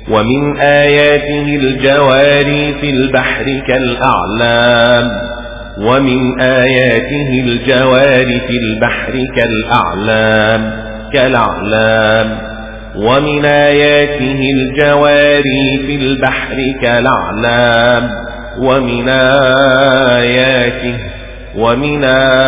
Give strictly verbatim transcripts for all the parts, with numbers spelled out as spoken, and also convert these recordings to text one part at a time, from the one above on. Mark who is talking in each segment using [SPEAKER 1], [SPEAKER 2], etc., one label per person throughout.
[SPEAKER 1] ومن آياته الجواري في البحر كالأعلام ومن آياته الجواري في البحر كالأعلام كالأعلام ومن آياته الجواري في البحر كالأعلام ومن آياته ومن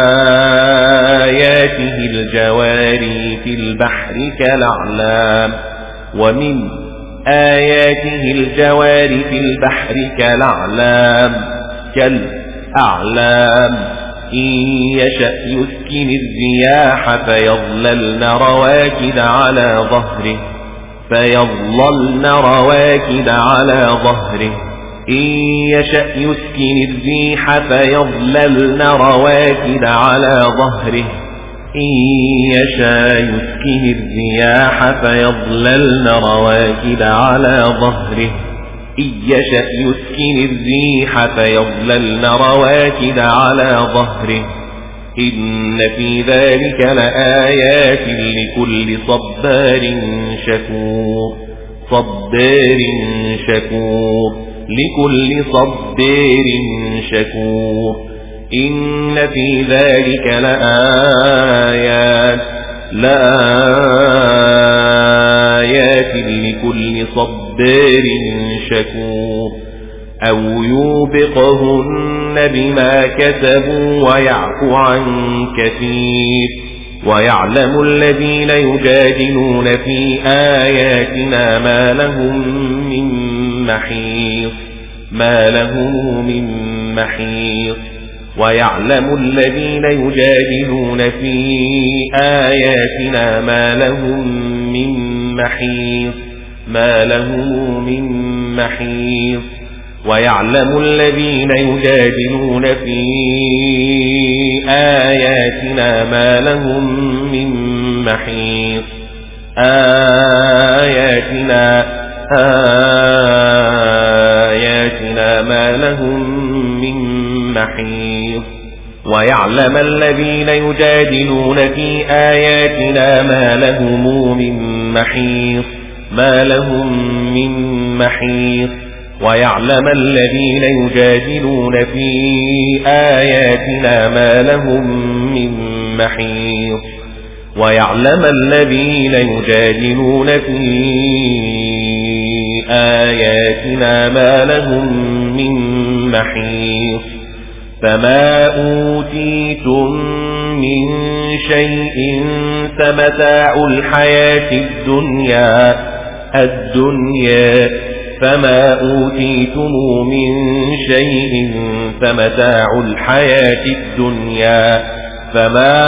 [SPEAKER 1] آياته الجواري في البحر كالأعلام ومن آياته الجواري في البحر كالأعلام كالأعلام إن يشأ يسكن الرياح فيظللن رواكد على ظهره فيظللن رواكد على ظهره إن يشأ يسكن الريح فيظللن رواكد على ظهره إن يشاء يسكن الرياح فيظللن رواكد على ظهره إن يشأ يسكن الريح فيظللن رواكد على ظهره إن في ذلك لآيات لكل صبار شكور صبار شكور لكل صبار شكور إن في ذلك لآيات لآيات لكل صبار شكور أو يوبقهن بما كسبوا ويعفو عن كثير ويعلم الذين يجادلون في آياتنا ما لهم من محيص ما لهم من محيص ويعلم الذين يجادلون في آياتنا ما لهم من محيص ما لهم من محيص ويعلم الذين يجادلون في آياتنا ما لهم من محيص آياتنا آياتنا ما لهم من محيص ويعلم الذين يجادلون في آياتنا ما لهم من محيص ما لهم من محيص ويعلم الذين يجادلون في آياتنا ما لهم من محيص ويعلم الذين يجادلون في آياتنا ما لهم من محيص فما أوتيتم من شيء فمتاع الحياة الدنيا الدنيا فما أوتيتم من شيء فمتاع الحياة الدنيا فما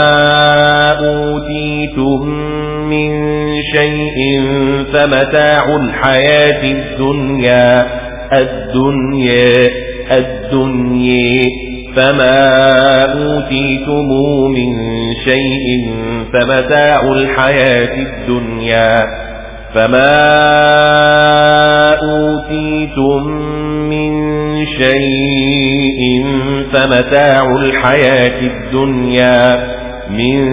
[SPEAKER 1] أوتيتم من شيء فمتاع الحياة الدنيا الدنيا الدنيا فما أوتيتم من شيء فمتاع الحياة الدنيا فما أوتيتم من شيء فمتاع الحياة الدنيا من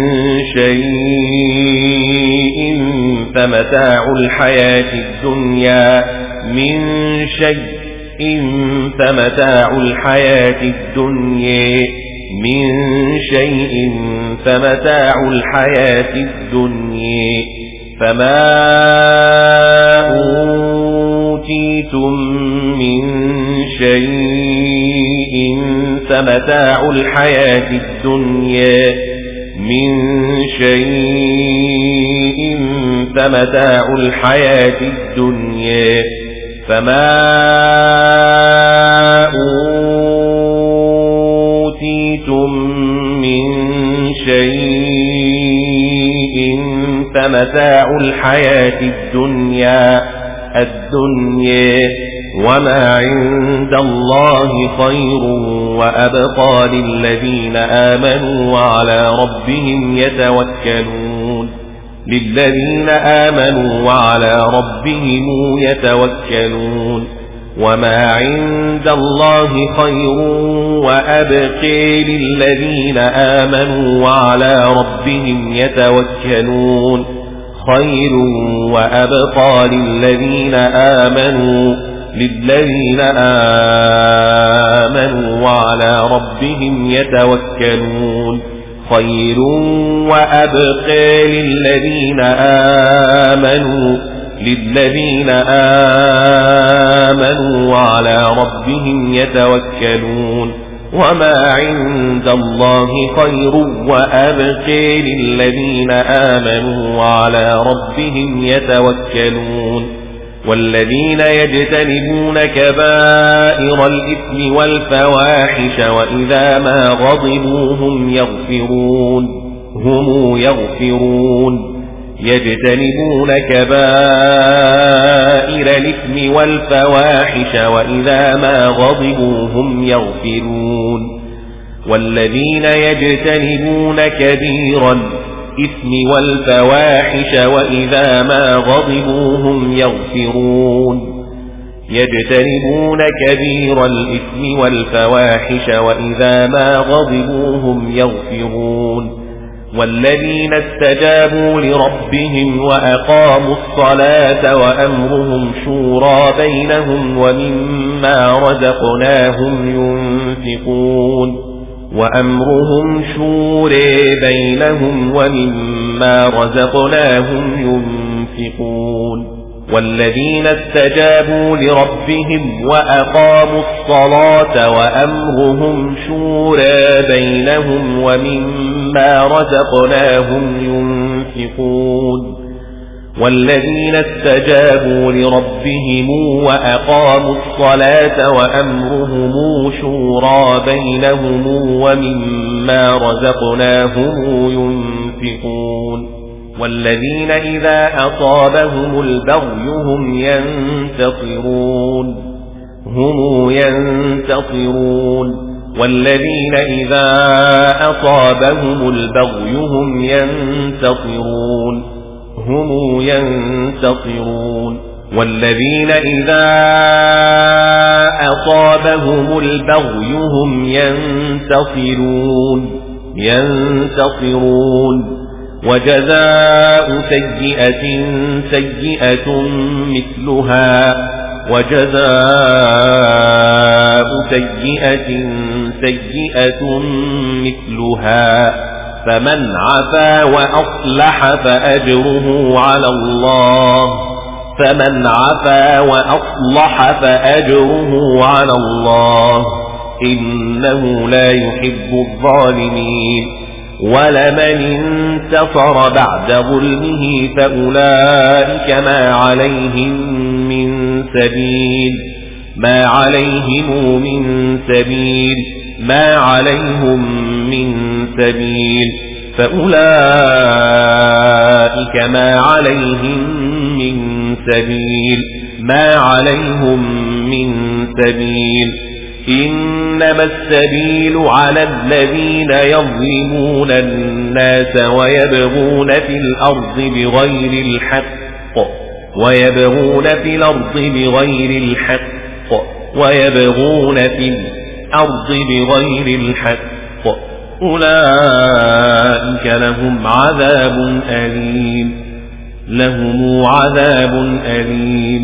[SPEAKER 1] شيء فمتاع الحياة الدنيا من شيء فمتاع الحياة الدنيا من شيء فمتاع الحياة الدنيا فما أوتيتم من شيء فمتاع الحياة الدنيا من شيء فمتاع الحياة الدنيا فما أوتيتم من شيء فمتاع الحياة الدنيا الدنيا وما عند الله خير وأبقى للذين آمنوا وعلى ربهم يتوكلون للذين آمنوا وعلى ربهم يتوكلون وما عند الله خير وأبقى للذين آمنوا وعلى ربهم يتوكلون خير وأبقى للذين آمنوا للذين آمنوا وعلى ربهم يتوكلون خير وأبقى للذين آمنوا للذين آمنوا وعلى ربهم يتوكلون وما عند الله خير وأبقى للذين آمنوا وعلى ربهم يتوكلون والذين يجتنبون كبائر الإثم والفواحش وإذا ما غضبوا هم يغفرون هم يغفرون يجتنبون كبائر الإثم والفواحش وإذا ما غضبوا هم يغفرون والذين يجتنبون كبير الإثم والفواحش وإذا ما غضبوا هم يغفرون يجتنبون كبير الإثم والفواحش وإذا ما غضبوا هم يغفرون والذين استجابوا لربهم وأقاموا الصلاة وأمرهم شورى بينهم ومما رزقناهم ينفقون وأمرهم شورى بينهم ومما رزقناهم ينفقون والذين استجابوا لربهم وأقاموا الصلاة وأمرهم شورى بينهم ومما رزقناهم ينفقون والذين استجابوا لربهم وأقاموا الصلاة وأمرهم شورى بينهم ومما رزقناهم ينفقون والذين إذا أصابهم البغي هم ينتصرون هم ينتصرون والذين إذا أصابهم البغي هم ينتصرون هم ينتصرون والذين إذا أصابهم البغي هم ينتصرون ينتصرون وجزاء سيئة سيئة مثلها وجزاء سيئة سيئة مثلها فمن عفا وأصلح فأجره على الله فمن عفا وأصلح فأجره على الله إنه لا يحب الظالمين ولمن انتصر بعد ظلمه فأولئك ما عليهم من سبيل ما عليهم من سبيل ما عليهم من سبيل فأولئك ما عليهم من سبيل ما عليهم من سبيل إنما السبيل على الذين يظلمون الناس ويبغون في الأرض بغير الحق ويبغون في الأرض بغير الحق ويبغون في الأرض بغير الحق أولئك لهم عذاب أليم لهم عذاب أليم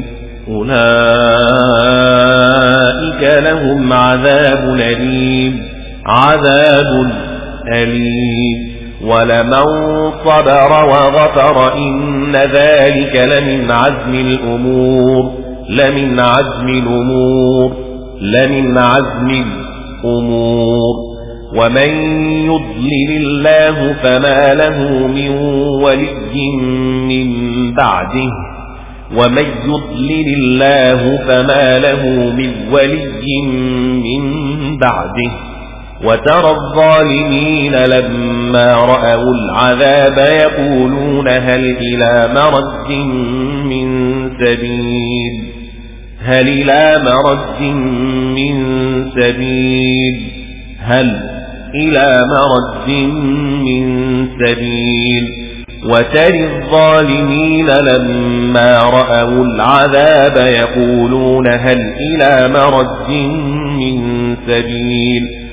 [SPEAKER 1] أولئك لهم عذاب أليم عذاب أليم ولمن صبر وغفر إن ذلك لمن عزم الأمور لمن عزم الأمور لمن عزم الأمور ومن يضلل الله فما له من ولي من بعده ومن يضلل الله فما له من ولي من بعده وترى الظالمين لما رأوا العذاب يقولون هل إلى مرد من سبيل هل إلى مرد من سبيل هل إلى مرد من سبيل وترى الظالمين لما رأوا العذاب يقولون هل إلى مرد من سبيل